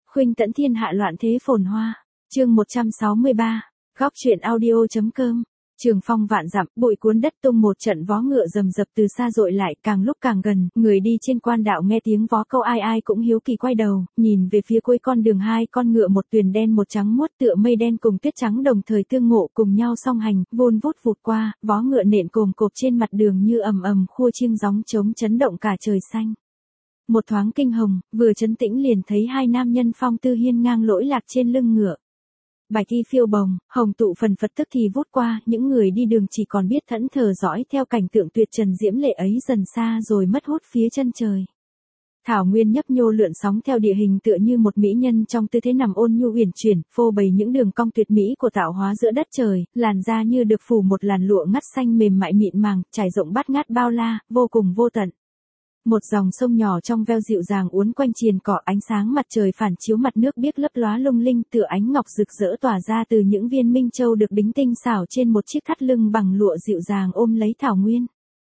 Khuynh tẫn thiên hạ loạn thế phồn hoa. Chương 163. Góc truyện audio.com. Trường phong vạn dặm, bụi cuốn đất tung, một trận vó ngựa rầm rập từ xa dội lại, càng lúc càng gần, người đi trên quan đạo nghe tiếng vó câu ai ai cũng hiếu kỳ quay đầu, nhìn về phía cuối con đường, hai con ngựa một tuyền đen một trắng muốt tựa mây đen cùng tuyết trắng đồng thời tương ngộ cùng nhau song hành, vun vút vụt qua, vó ngựa nện cồm cộp trên mặt đường như ầm ầm khua chiêng gióng trống chấn động cả trời xanh. Một thoáng kinh hồng, vừa trấn tĩnh liền thấy hai nam nhân phong tư hiên ngang lỗi lạc trên lưng ngựa. Bạch y phiêu bồng, hồng tụ phần phật tức thì vút qua, những người đi đường chỉ còn biết thẫn thờ dõi theo cảnh tượng tuyệt trần diễm lệ ấy dần xa rồi mất hút phía chân trời. Thảo nguyên nhấp nhô lượn sóng theo địa hình tựa như một mỹ nhân trong tư thế nằm ôn nhu uyển chuyển, phô bày những đường cong tuyệt mỹ của tạo hóa giữa đất trời, làn da như được phủ một làn lụa ngắt xanh mềm mại mịn màng, trải rộng bát ngát bao la, vô cùng vô tận. Một dòng sông nhỏ trong veo dịu dàng uốn quanh triền cỏ, ánh sáng mặt trời phản chiếu mặt nước biếc lấp lóa lung linh tựa ánh ngọc rực rỡ tỏa ra từ những viên minh châu được đính tinh xảo trên một chiếc thắt lưng bằng lụa dịu dàng ôm lấy thảo nguyên.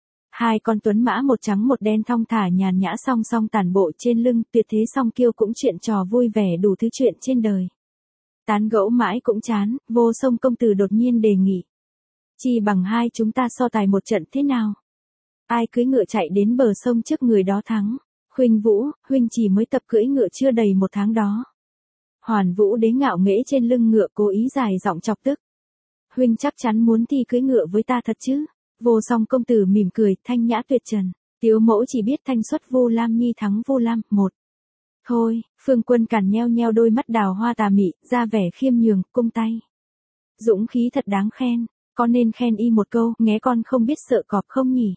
Hai con tuấn mã một trắng một đen thong thả nhàn nhã song song tản bộ trên lưng, tuyệt thế song kiêu cũng chuyện trò vui vẻ đủ thứ chuyện trên đời. Tán gẫu mãi cũng chán, Vô Sông công tử đột nhiên đề nghị: "Chi bằng hai chúng ta so tài một trận thế nào? Ai cưỡi ngựa chạy đến bờ sông trước người đó thắng." Khuynh Vũ, huynh chỉ mới tập cưỡi ngựa chưa đầy một tháng đó. Hoàn Vũ đế ngạo nghễ trên lưng ngựa cố ý dài giọng chọc tức: "Huynh chắc chắn muốn thi cưỡi ngựa với ta thật chứ?" Vô Song công tử mỉm cười, thanh nhã tuyệt trần: "Tiếu mẫu chỉ biết thanh xuất Vu Lam nhi thắng Vu Lam, một." "Thôi." Phương Quân Càn nheo nheo đôi mắt đào hoa tà mị, ra vẻ khiêm nhường, cung tay: "Dũng khí thật đáng khen, có nên khen y một câu, nghé con không biết sợ cọp không nhỉ?"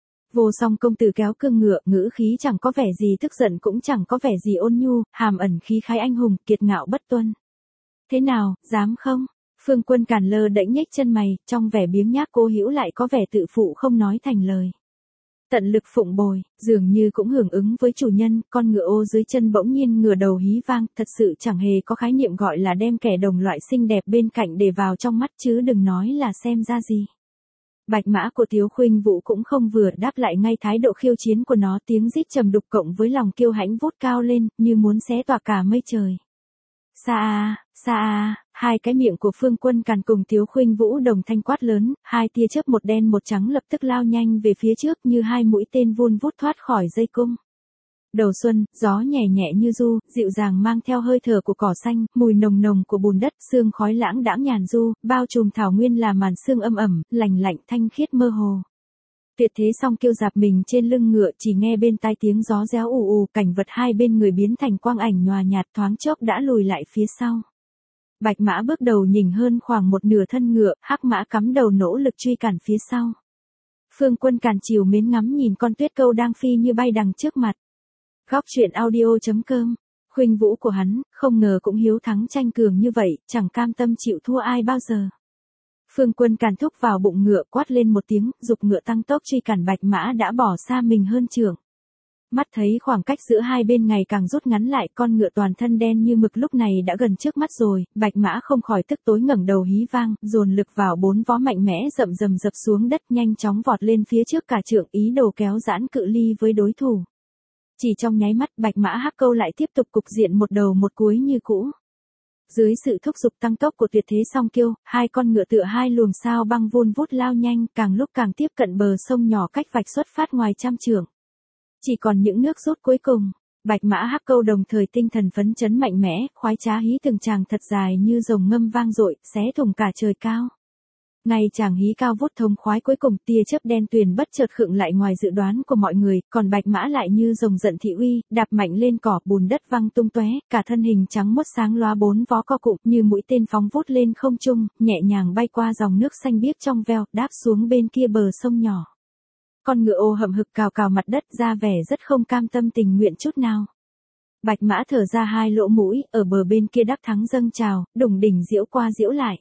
Vô Song công tử kéo cương ngựa, ngữ khí chẳng có vẻ gì tức giận cũng chẳng có vẻ gì ôn nhu, hàm ẩn khí khái anh hùng, kiệt ngạo bất tuân. "Thế nào, dám không?" Phương Quân Càn lơ đễnh nhếch chân mày, trong vẻ biếng nhác cố hữu lại có vẻ tự phụ không nói thành lời. Tận lực phụng bồi, dường như cũng hưởng ứng với chủ nhân, con ngựa ô dưới chân bỗng nhiên ngửa đầu hí vang, thật sự chẳng hề có khái niệm gọi là đem kẻ đồng loại xinh đẹp bên cạnh để vào trong mắt chứ đừng nói là xem ra gì. Bạch mã của Tiếu Khuynh Vũ cũng không vừa, đáp lại ngay thái độ khiêu chiến của nó, tiếng rít trầm đục cộng với lòng kiêu hãnh vút cao lên, như muốn xé tỏa cả mây trời. "Xa a, xa a!" Hai cái miệng của Phương Quân Càn cùng Tiếu Khuynh Vũ đồng thanh quát lớn, hai tia chớp một đen một trắng lập tức lao nhanh về phía trước như hai mũi tên vun vút thoát khỏi dây cung. Đầu xuân, gió nhẹ nhẹ như du, dịu dàng mang theo hơi thở của cỏ xanh, mùi nồng nồng của bùn đất, sương khói lãng đãng nhàn du, bao trùm thảo nguyên là màn sương âm ẩm, lành lạnh thanh khiết mơ hồ. Tuyệt thế song kiêu dạp mình trên lưng ngựa, chỉ nghe bên tai tiếng gió réo ù ù, cảnh vật hai bên người biến thành quang ảnh nhòa nhạt, thoáng chốc đã lùi lại phía sau. Bạch mã bước đầu nhỉnh hơn khoảng một nửa thân ngựa, hắc mã cắm đầu nỗ lực truy cản phía sau. Phương Quân Càn trìu mến ngắm nhìn con tuyết câu đang phi như bay đằng trước mặt. Góc truyện audio.com. Khuynh Vũ của hắn, không ngờ cũng hiếu thắng tranh cường như vậy, chẳng cam tâm chịu thua ai bao giờ. Phương Quân Càn thúc vào bụng ngựa, quát lên một tiếng, giục ngựa tăng tốc truy cản bạch mã đã bỏ xa mình hơn chưởng. Mắt thấy khoảng cách giữa hai bên ngày càng rút ngắn lại, con ngựa toàn thân đen như mực lúc này đã gần trước mắt rồi, bạch mã không khỏi tức tối ngẩng đầu hí vang, dồn lực vào bốn vó mạnh mẽ rậm rầm dập xuống đất, nhanh chóng vọt lên phía trước cả trượng, ý đồ kéo giãn cự ly với đối thủ. Chỉ trong nháy mắt, bạch mã hắc câu lại tiếp tục cục diện một đầu một cuối như cũ. Dưới sự thúc giục tăng tốc của tuyệt thế song kiêu, hai con ngựa tựa hai luồng sao băng vun vút lao nhanh, càng lúc càng tiếp cận bờ sông nhỏ cách vạch xuất phát ngoài trăm trượng. Chỉ còn những nước rút cuối cùng, bạch mã hắc câu đồng thời tinh thần phấn chấn mạnh mẽ, khoái trá hí từng tràng thật dài như rồng ngâm vang dội, xé thủng cả trời cao. Ngay chàng hí cao vút thống khoái cuối cùng, tia chớp đen tuyền bất chợt khựng lại ngoài dự đoán của mọi người, còn bạch mã lại như rồng giận thị uy, đạp mạnh lên cỏ, bùn đất văng tung tóe, cả thân hình trắng muốt sáng loá bốn vó co cụm như mũi tên phóng vút lên không trung, nhẹ nhàng bay qua dòng nước xanh biếc trong veo, đáp xuống bên kia bờ sông nhỏ. Con ngựa ô hậm hực cào cào mặt đất, ra vẻ rất không cam tâm tình nguyện chút nào. Bạch mã thở ra hai lỗ mũi, ở bờ bên kia đắc thắng dâng trào, đủng đỉnh diễu qua diễu lại.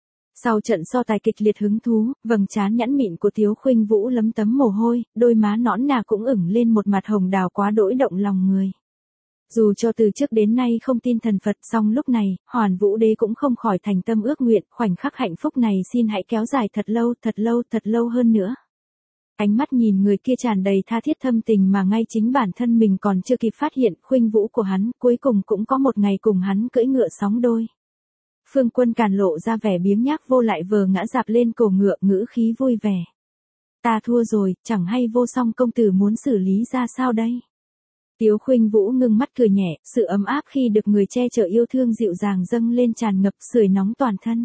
Sau trận so tài kịch liệt hứng thú, vầng trán nhẵn mịn của Tiếu Khuynh Vũ lấm tấm mồ hôi, đôi má nõn nà cũng ửng lên một mặt hồng đào quá đỗi động lòng người. Dù cho từ trước đến nay không tin thần Phật, song lúc này, Hoàn Vũ đế cũng không khỏi thành tâm ước nguyện, khoảnh khắc hạnh phúc này xin hãy kéo dài thật lâu, thật lâu, thật lâu hơn nữa. Ánh mắt nhìn người kia tràn đầy tha thiết thâm tình mà ngay chính bản thân mình còn chưa kịp phát hiện khuynh vũ của hắn cuối cùng cũng có một ngày cùng hắn cưỡi ngựa sóng đôi. Phương Quân Càn lộ ra vẻ biếng nhác vô lại vờ ngã dạp lên cổ ngựa ngữ khí vui vẻ. Ta thua rồi, chẳng hay Vô Song công tử muốn xử lý ra sao đây? Tiếu Khuynh Vũ ngưng mắt cười nhẹ, sự ấm áp khi được người che chở yêu thương dịu dàng dâng lên tràn ngập sưởi nóng toàn thân.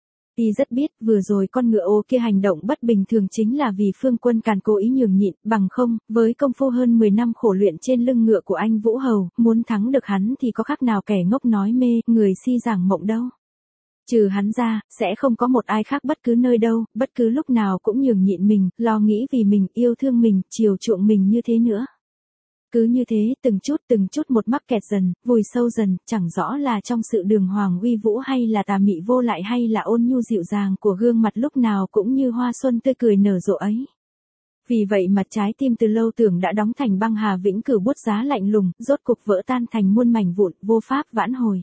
Y rất biết vừa rồi con ngựa ô kia hành động bất bình thường chính là vì Phương Quân Càn cố ý nhường nhịn, bằng không, với công phu hơn 10 năm khổ luyện trên lưng ngựa của anh Vũ Hầu, muốn thắng được hắn thì có khác nào kẻ ngốc nói mê, người si giảng mộng đâu. Trừ hắn ra, sẽ không có một ai khác bất cứ nơi đâu, bất cứ lúc nào cũng nhường nhịn mình, lo nghĩ vì mình, yêu thương mình, chiều chuộng mình như thế nữa. Cứ như thế, từng chút một mắc kẹt dần, vùi sâu dần, chẳng rõ là trong sự đường hoàng uy vũ hay là tà mị vô lại hay là ôn nhu dịu dàng của gương mặt lúc nào cũng như hoa xuân tươi cười nở rộ ấy. Vì vậy mà trái tim từ lâu tưởng đã đóng thành băng hà vĩnh cửu buốt giá lạnh lùng, rốt cục vỡ tan thành muôn mảnh vụn, vô pháp vãn hồi.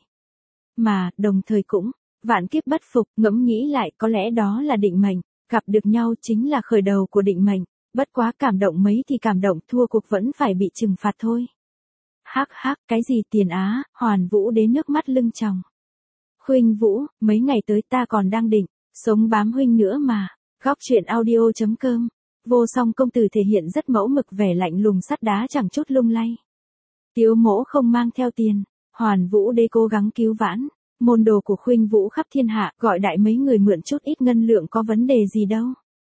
Mà, đồng thời cũng, vạn kiếp bất phục, ngẫm nghĩ lại có lẽ đó là định mệnh, gặp được nhau chính là khởi đầu của định mệnh. Bất quá cảm động mấy thì cảm động, thua cuộc vẫn phải bị trừng phạt thôi. Hắc hắc, cái gì Tiền Á, Hoàn Vũ đến nước mắt lưng tròng. Khuynh Vũ, mấy ngày tới ta còn đang định, sống bám huynh nữa mà. Góc truyện audio.com. Vô Song công tử thể hiện rất mẫu mực vẻ lạnh lùng sắt đá chẳng chút lung lay. Tiếu mỗ không mang theo tiền, Hoàn Vũ đế cố gắng cứu vãn. Môn đồ của Khuynh Vũ khắp thiên hạ, gọi đại mấy người mượn chút ít ngân lượng có vấn đề gì đâu.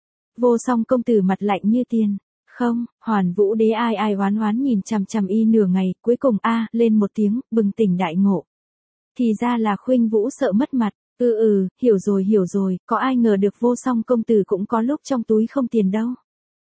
Vô Song công tử mặt lạnh như tiền. Không, Hoàn Vũ đế ai oán oán nhìn chằm chằm y nửa ngày, cuối cùng lên một tiếng, bừng tỉnh đại ngộ. Thì ra là Khuynh Vũ sợ mất mặt. Hiểu rồi, có ai ngờ được Vô Song công tử cũng có lúc trong túi không tiền đâu.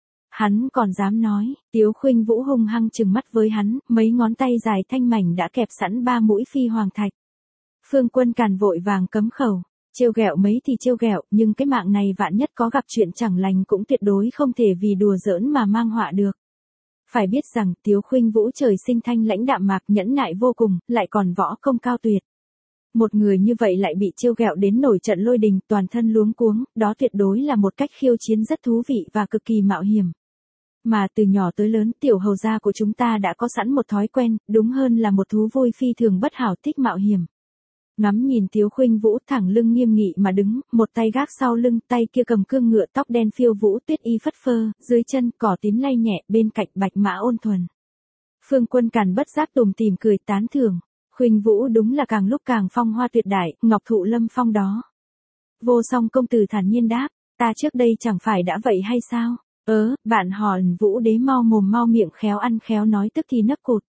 Hắn còn dám nói, Tiếu Khuynh Vũ hung hăng trừng mắt với hắn, mấy ngón tay dài thanh mảnh đã kẹp sẵn 3 mũi phi hoàng thạch. Phương Quân Càn vội vàng cấm khẩu. Trêu ghẹo mấy thì trêu ghẹo, nhưng cái mạng này vạn nhất có gặp chuyện chẳng lành cũng tuyệt đối không thể vì đùa giỡn mà mang họa được. Phải biết rằng Tiếu Khuynh Vũ trời sinh thanh lãnh đạm mạc nhẫn nại vô cùng, lại còn võ công cao tuyệt. Một người như vậy lại bị trêu ghẹo đến nổi trận lôi đình, toàn thân luống cuống, đó tuyệt đối là một cách khiêu chiến rất thú vị và cực kỳ mạo hiểm. Mà từ nhỏ tới lớn, tiểu hầu gia của chúng ta đã có sẵn một thói quen, đúng hơn là một thú vui phi thường bất hảo, thích mạo hiểm. Ngắm nhìn Tiếu Khuynh Vũ thẳng lưng nghiêm nghị mà đứng, một tay gác sau lưng, tay kia cầm cương ngựa tóc đen phiêu vũ tuyết y phất phơ, dưới chân cỏ tím lay nhẹ, bên cạnh bạch mã ôn thuần. Phương Quân Càn bất giác tủm tỉm cười tán thưởng, Khuynh Vũ đúng là càng lúc càng phong hoa tuyệt đại, ngọc thụ lâm phong đó. Vô Song công tử thản nhiên đáp, ta trước đây chẳng phải đã vậy hay sao? Bạn Hoàn Vũ đế mau mồm mau miệng khéo ăn khéo nói tức thì nấc cụt.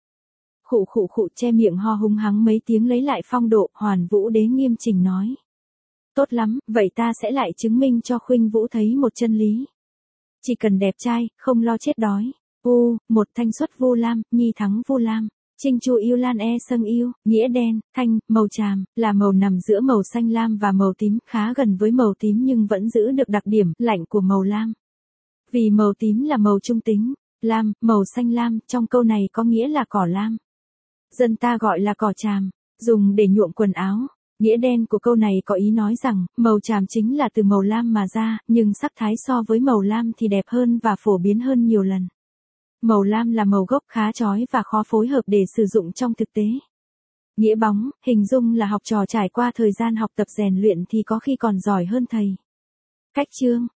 Khụ che miệng ho hung hắng mấy tiếng lấy lại phong độ, Hoàn Vũ đế nghiêm chỉnh nói. Tốt lắm, vậy ta sẽ lại chứng minh cho Khuynh Vũ thấy một chân lý. Chỉ cần đẹp trai, không lo chết đói. Một thanh xuất Vu Lam, nhi thắng Vu Lam. Trinh Chu yêu lan sâng yêu, nghĩa đen, thanh, màu tràm, là màu nằm giữa màu xanh lam và màu tím, khá gần với màu tím nhưng vẫn giữ được đặc điểm lạnh của màu lam. Vì màu tím là màu trung tính, lam, màu xanh lam, trong câu này có nghĩa là cỏ lam. Dân ta gọi là cỏ tràm, dùng để nhuộm quần áo. Nghĩa đen của câu này có ý nói rằng, màu tràm chính là từ màu lam mà ra, nhưng sắc thái so với màu lam thì đẹp hơn và phổ biến hơn nhiều lần. Màu lam là màu gốc khá chói và khó phối hợp để sử dụng trong thực tế. Nghĩa bóng, hình dung là học trò trải qua thời gian học tập rèn luyện thì có khi còn giỏi hơn thầy. Cách chương,